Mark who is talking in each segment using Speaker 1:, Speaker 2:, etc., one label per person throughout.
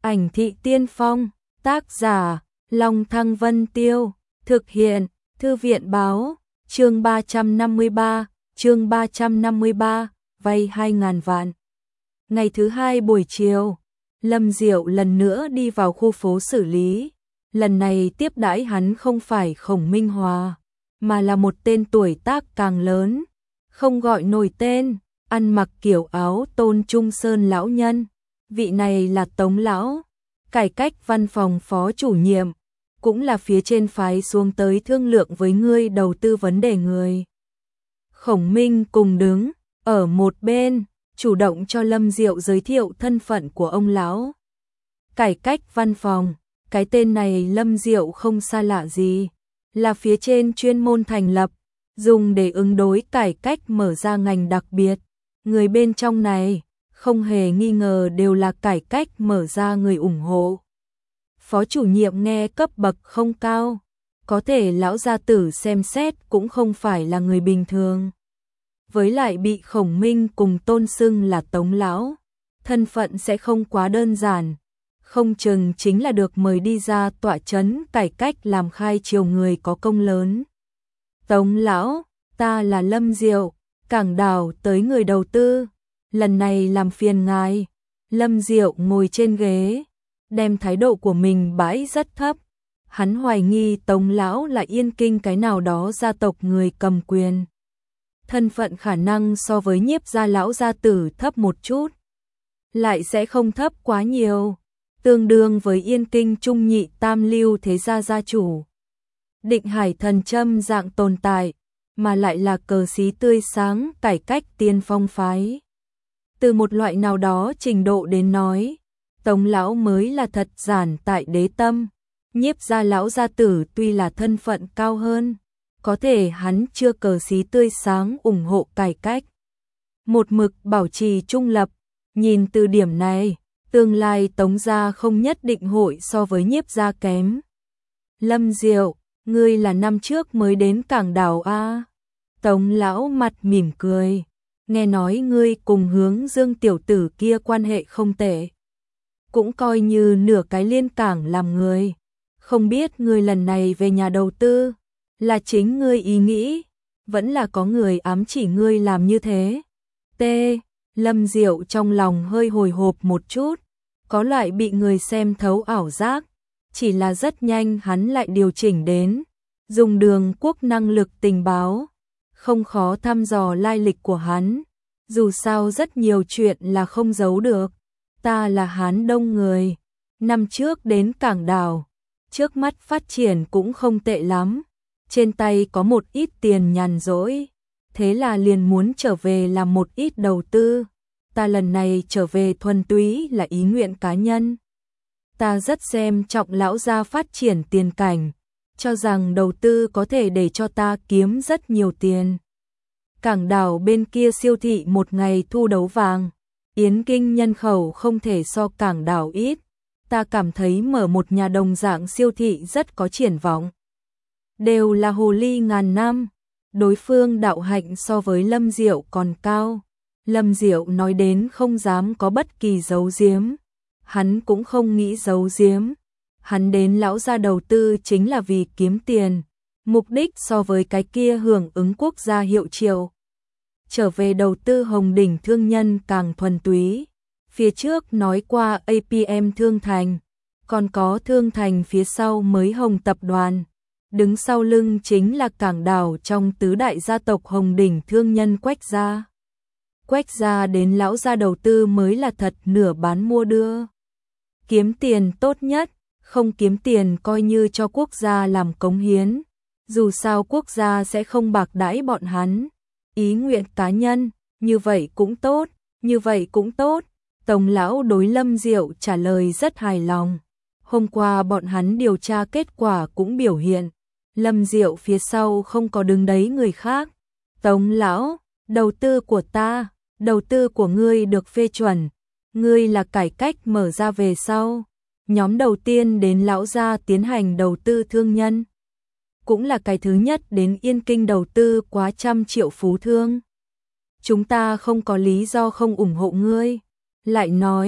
Speaker 1: Ảnh thị tiên phong, tác giả, Long Thăng Vân Tiêu, thực hiện, Thư viện báo, chương 353, vay 2.000 vạn. Ngày thứ hai buổi chiều, Lâm Diệu lần nữa đi vào khu phố xử lý. Lần này tiếp đãi hắn không phải Khổng Minh Hòa, mà là một tên tuổi tác càng lớn, không gọi nổi tên, ăn mặc kiểu áo Tôn Trung Sơn lão nhân. Vị này là Tống lão, cải cách văn phòng phó chủ nhiệm, cũng là phía trên phái xuống tới thương lượng với ngươi đầu tư vấn đề người. Khổng Minh cùng đứng ở một bên, chủ động cho Lâm Diệu giới thiệu thân phận của ông lão. Cải cách văn phòng, cái tên này Lâm Diệu không xa lạ gì, là phía trên chuyên môn thành lập, dùng để ứng đối cải cách mở ra ngành đặc biệt. Người bên trong này, không hề nghi ngờ đều là cải cách mở ra người ủng hộ. Phó chủ nhiệm nghe cấp bậc không cao, có thể lão gia tử xem xét cũng không phải là người bình thường. Với lại bị Khổng Minh cùng tôn xưng là Tống lão, thân phận sẽ không quá đơn giản, không chừng chính là được mời đi ra tọa chấn cải cách làm khai triều người có công lớn. Tống lão, ta là Lâm Diệu, Cảng Đảo tới người đầu tư, lần này làm phiền ngài. Lâm Diệu ngồi trên ghế, đem thái độ của mình bãi rất thấp. Hắn hoài nghi Tống lão là Yên Kinh cái nào đó gia tộc người cầm quyền. Thân phận khả năng so với Nhiếp gia lão gia tử thấp một chút, lại sẽ không thấp quá nhiều, tương đương với Yên Kinh trung nhị tam lưu thế gia gia chủ. Định Hải Thần Châm dạng tồn tại, mà lại là cờ xí tươi sáng cải cách tiên phong phái. Từ một loại nào đó trình độ đến nói, Tống lão mới là thật giản tại đế tâm. Nhiếp gia lão gia tử tuy là thân phận cao hơn, có thể hắn chưa cờ xí tươi sáng ủng hộ cải cách, một mực bảo trì trung lập. Nhìn từ điểm này, tương lai Tống gia không nhất định hội so với Nhiếp gia kém. Lâm Diệu, ngươi là năm trước mới đến Cảng Đảo a? Tống lão mặt mỉm cười, nghe nói ngươi cùng Hướng Dương tiểu tử kia quan hệ không tệ, cũng coi như nửa cái liên cảng làm người. Không biết ngươi lần này về nhà đầu tư, là chính ngươi ý nghĩ, vẫn là có người ám chỉ ngươi làm như thế. T. Lâm Diệu trong lòng hơi hồi hộp một chút, có loại bị người xem thấu ảo giác, chỉ là rất nhanh hắn lại điều chỉnh đến, dùng Đường Quốc năng lực tình báo, không khó thăm dò lai lịch của hắn, dù sao rất nhiều chuyện là không giấu được. Ta là Hán Đông người, năm trước đến Cảng Đảo, trước mắt phát triển cũng không tệ lắm, trên tay có một ít tiền nhàn rỗi, thế là liền muốn trở về làm một ít đầu tư. Ta lần này trở về thuần túy là ý nguyện cá nhân. Ta rất xem trọng lão gia phát triển tiền cảnh, cho rằng đầu tư có thể để cho ta kiếm rất nhiều tiền. Cảng Đảo bên kia siêu thị một ngày thu đấu vàng, Yến Kinh nhân khẩu không thể so Cảng Đảo ít. Ta cảm thấy mở một nhà đồng dạng siêu thị rất có triển vọng. Đều là hồ ly ngàn năm, đối phương đạo hạnh so với Lâm Diệu còn cao. Lâm Diệu nói đến không dám có bất kỳ giấu giếm, hắn cũng không nghĩ giấu giếm. Hắn đến lão gia đầu tư chính là vì kiếm tiền, mục đích so với cái kia hưởng ứng quốc gia hiệu triệu. Trở về đầu tư Hồng Đỉnh thương nhân càng thuần túy. Phía trước nói qua APM Thương Thành, còn có Thương Thành phía sau mới Hồng Tập đoàn. Đứng sau lưng chính là Cảng Đảo trong tứ đại gia tộc Hồng Đỉnh thương nhân Quách gia. Quách gia đến lão gia đầu tư mới là thật nửa bán mua đưa. Kiếm tiền tốt nhất, không kiếm tiền coi như cho quốc gia làm cống hiến. Dù sao quốc gia sẽ không bạc đãi bọn hắn. Ý nguyện cá nhân, như vậy cũng tốt, như vậy cũng tốt. Tống lão đối Lâm Diệu trả lời rất hài lòng. Hôm qua bọn hắn điều tra kết quả cũng biểu hiện, Lâm Diệu phía sau không có đứng đấy người khác. Tống lão, đầu tư của ta, đầu tư của ngươi được phê chuẩn, ngươi là cải cách mở ra về sau, nhóm đầu tiên đến lão gia tiến hành đầu tư thương nhân, cũng là cái thứ nhất đến Yên Kinh đầu tư quá 100 triệu phú thương. Chúng ta không có lý do không ủng hộ ngươi. Lại nói,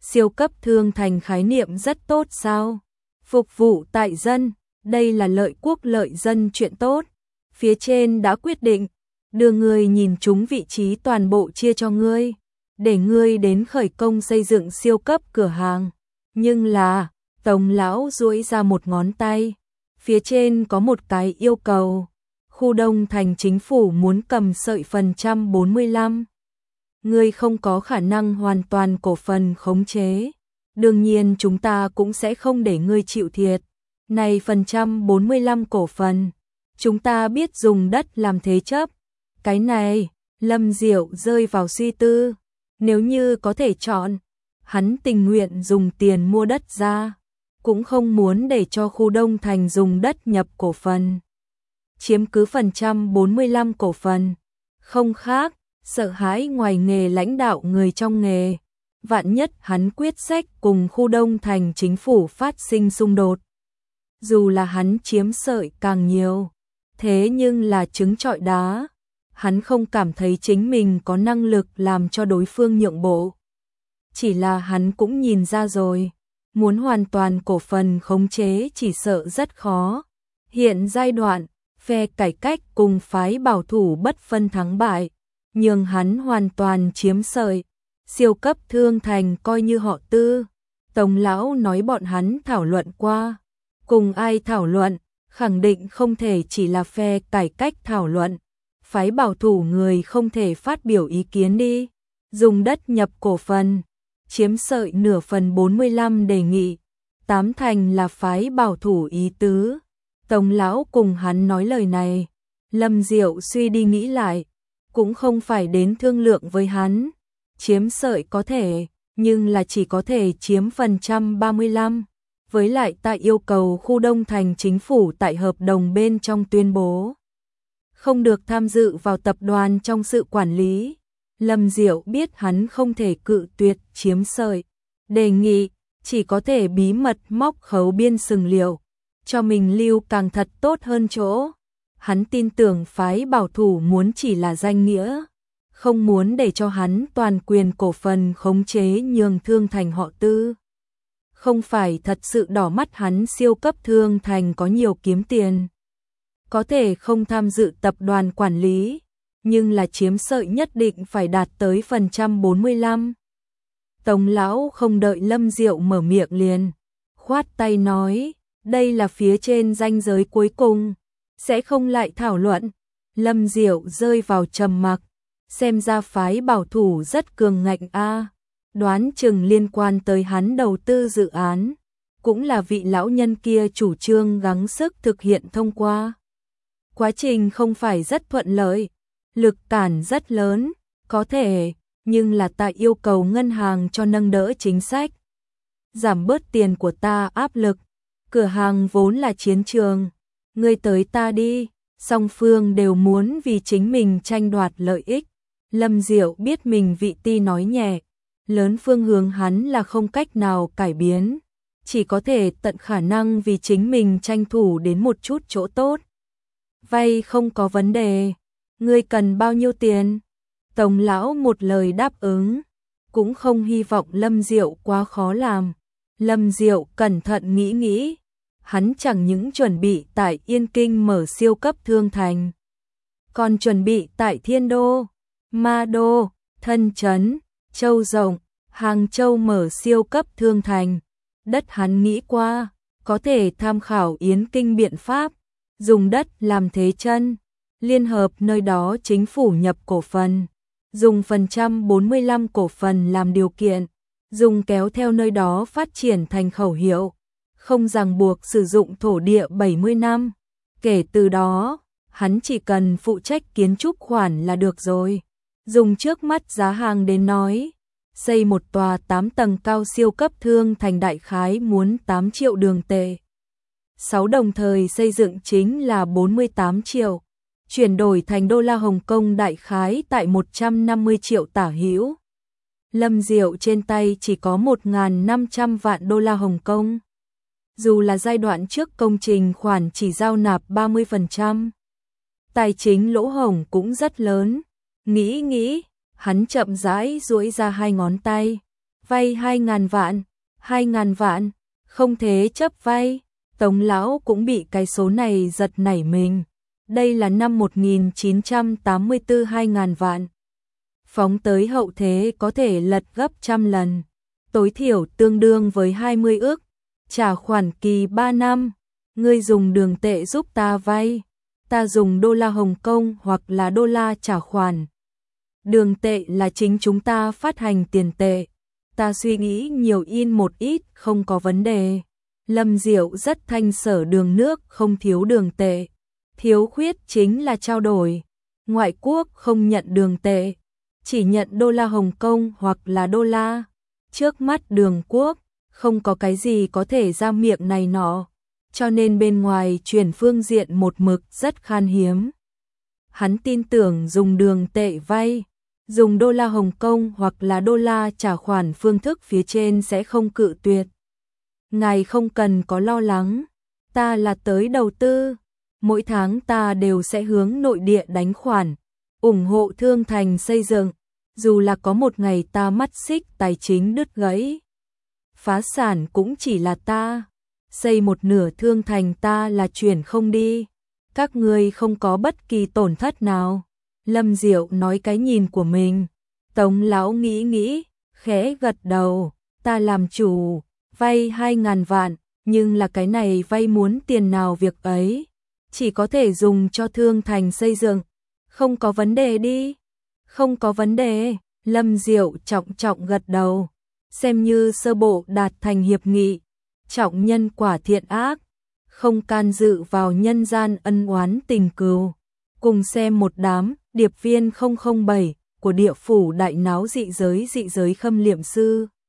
Speaker 1: siêu cấp thương thành khái niệm rất tốt sao? Phục vụ tại dân, đây là lợi quốc lợi dân chuyện tốt. Phía trên đã quyết định, đưa ngươi nhìn chúng vị trí toàn bộ chia cho ngươi, để ngươi đến khởi công xây dựng siêu cấp cửa hàng. Nhưng là, Tống lão duỗi ra một ngón tay, phía trên có một cái yêu cầu. Khu Đông Thành chính phủ muốn cầm sợi phần trăm 45. Ngươi không có khả năng hoàn toàn cổ phần khống chế. Đương nhiên chúng ta cũng sẽ không để ngươi chịu thiệt. Này phần trăm 45 cổ phần, chúng ta biết dùng đất làm thế chấp. Cái này, Lâm Diệu rơi vào suy tư. Nếu như có thể chọn, hắn tình nguyện dùng tiền mua đất ra, cũng không muốn để cho khu Đông Thành dùng đất nhập cổ phần. Chiếm cứ phần trăm 45 cổ phần, không khác, sợ hãi ngoài nghề lãnh đạo người trong nghề. Vạn nhất hắn quyết sách cùng khu Đông Thành chính phủ phát sinh xung đột. Dù là hắn chiếm sợi càng nhiều, thế nhưng là trứng trọi đá. Hắn không cảm thấy chính mình có năng lực làm cho đối phương nhượng bộ. Chỉ là hắn cũng nhìn ra rồi, muốn hoàn toàn cổ phần khống chế chỉ sợ rất khó. Hiện giai đoạn, phe cải cách cùng phái bảo thủ bất phân thắng bại, nhưng hắn hoàn toàn chiếm sợi. Siêu cấp thương thành coi như họ Tư. Tống lão nói bọn hắn thảo luận qua. Cùng ai thảo luận, khẳng định không thể chỉ là phe cải cách thảo luận. Phái bảo thủ người không thể phát biểu ý kiến đi. Dùng đất nhập cổ phần, chiếm sợi nửa phần 45 đề nghị. 8 thành là phái bảo thủ ý tứ. Tống lão cùng hắn nói lời này. Lâm Diệu suy đi nghĩ lại, cũng không phải đến thương lượng với hắn. Chiếm sợi có thể, nhưng là chỉ có thể chiếm phần trăm 35. Với lại tại yêu cầu khu Đông Thành chính phủ tại hợp đồng bên trong tuyên bố không được tham dự vào tập đoàn trong sự quản lý. Lâm Diệu biết hắn không thể cự tuyệt chiếm sợi. Đề nghị, chỉ có thể bí mật móc khấu biên sừng liệu, cho mình lưu càng thật tốt hơn chỗ. Hắn tin tưởng phái bảo thủ muốn chỉ là danh nghĩa, không muốn để cho hắn toàn quyền cổ phần khống chế nhường thương thành họ Tư. Không phải thật sự đỏ mắt hắn siêu cấp thương thành có nhiều kiếm tiền. Có thể không tham dự tập đoàn quản lý, nhưng là chiếm sợi nhất định phải đạt tới phần trăm 45. Tống lão không đợi Lâm Diệu mở miệng liền, khoát tay nói, đây là phía trên ranh giới cuối cùng, sẽ không lại thảo luận. Lâm Diệu rơi vào trầm mặc, xem ra phái bảo thủ rất cường ngạnh a. Đoán chừng liên quan tới hắn đầu tư dự án, cũng là vị lão nhân kia chủ trương gắng sức thực hiện thông qua. Quá trình không phải rất thuận lợi, lực cản rất lớn, có thể, nhưng là tại yêu cầu ngân hàng cho nâng đỡ chính sách. Giảm bớt tiền của ta áp lực, cửa hàng vốn là chiến trường, ngươi tới ta đi, song phương đều muốn vì chính mình tranh đoạt lợi ích. Lâm Diệu biết mình vị ti nói nhẹ, lớn phương hướng hắn là không cách nào cải biến, chỉ có thể tận khả năng vì chính mình tranh thủ đến một chút chỗ tốt. Vay không có vấn đề, ngươi cần bao nhiêu tiền? Tống lão một lời đáp ứng, cũng không hy vọng Lâm Diệu quá khó làm. Lâm Diệu cẩn thận nghĩ nghĩ, hắn chẳng những chuẩn bị tại Yên Kinh mở siêu cấp thương thành, còn chuẩn bị tại Thiên Đô, Ma Đô, Thân Trấn, Châu Rộng, Hàng Châu mở siêu cấp thương thành. Đất hắn nghĩ qua, có thể tham khảo Yến Kinh biện pháp, dùng đất làm thế chân, liên hợp nơi đó chính phủ nhập cổ phần, dùng phần trăm 45 cổ phần làm điều kiện, dùng kéo theo nơi đó phát triển thành khẩu hiệu, không ràng buộc sử dụng thổ địa 70 năm. Kể từ đó, hắn chỉ cần phụ trách kiến trúc khoản là được rồi. Dùng trước mắt giá hàng đến nói, xây một tòa 8 tầng cao siêu cấp thương thành đại khái muốn 8 triệu đường tệ. 6 đồng thời xây dựng chính là 48 triệu, chuyển đổi thành đô la Hồng Kông đại khái tại 150 triệu tả hữu. Lâm Diệu trên tay chỉ có 1.500 vạn đô la Hồng Kông. Dù là giai đoạn trước công trình khoản chỉ giao nạp 30%, tài chính lỗ hổng cũng rất lớn. Nghĩ, hắn chậm rãi duỗi ra hai ngón tay, Vay 2.000 vạn, 2.000 vạn, không thế chấp vay. Tống lão cũng bị cái số này giật nảy mình. Đây là năm 1984 2.000 vạn. Phóng tới hậu thế có thể lật gấp trăm lần. Tối thiểu tương đương với 20 ức. Trả khoản kỳ 3 năm. Ngươi dùng đường tệ giúp ta vay. Ta dùng đô la Hồng Kông hoặc là đô la trả khoản. Đường tệ là chính chúng ta phát hành tiền tệ. Ta suy nghĩ nhiều in một ít không có vấn đề. Lâm Diệu rất thanh sở đường nước không thiếu đường tệ. Thiếu khuyết chính là trao đổi. Ngoại quốc không nhận đường tệ. Chỉ nhận đô la Hồng Kông hoặc là đô la. Trước mắt đường quốc, không có cái gì có thể ra miệng này nọ. Cho nên bên ngoài chuyển phương diện một mực rất khan hiếm. Hắn tin tưởng dùng đường tệ vay, dùng đô la Hồng Kông hoặc là đô la trả khoản phương thức phía trên sẽ không cự tuyệt. Ngài không cần có lo lắng, ta là tới đầu tư. Mỗi tháng ta đều sẽ hướng nội địa đánh khoản, ủng hộ Thương Thành xây dựng. Dù là có một ngày ta mắt xích tài chính đứt gãy, phá sản cũng chỉ là ta. Xây một nửa Thương Thành ta là chuyển không đi. Các ngươi không có bất kỳ tổn thất nào. Lâm Diệu nói cái nhìn của mình. Tống lão nghĩ, khẽ gật đầu. Ta làm chủ, vay 2.000 vạn, nhưng là cái này vay muốn tiền nào việc ấy. Chỉ có thể dùng cho Thương Thành xây dựng. Không có vấn đề đi. Không có vấn đề. Lâm Diệu trọng gật đầu. Xem như sơ bộ đạt thành hiệp nghị. Trọng nhân quả thiện ác. Không can dự vào nhân gian ân oán tình cừu. Cùng xem một đám điệp viên 007 của địa phủ đại náo dị giới khâm liệm sư.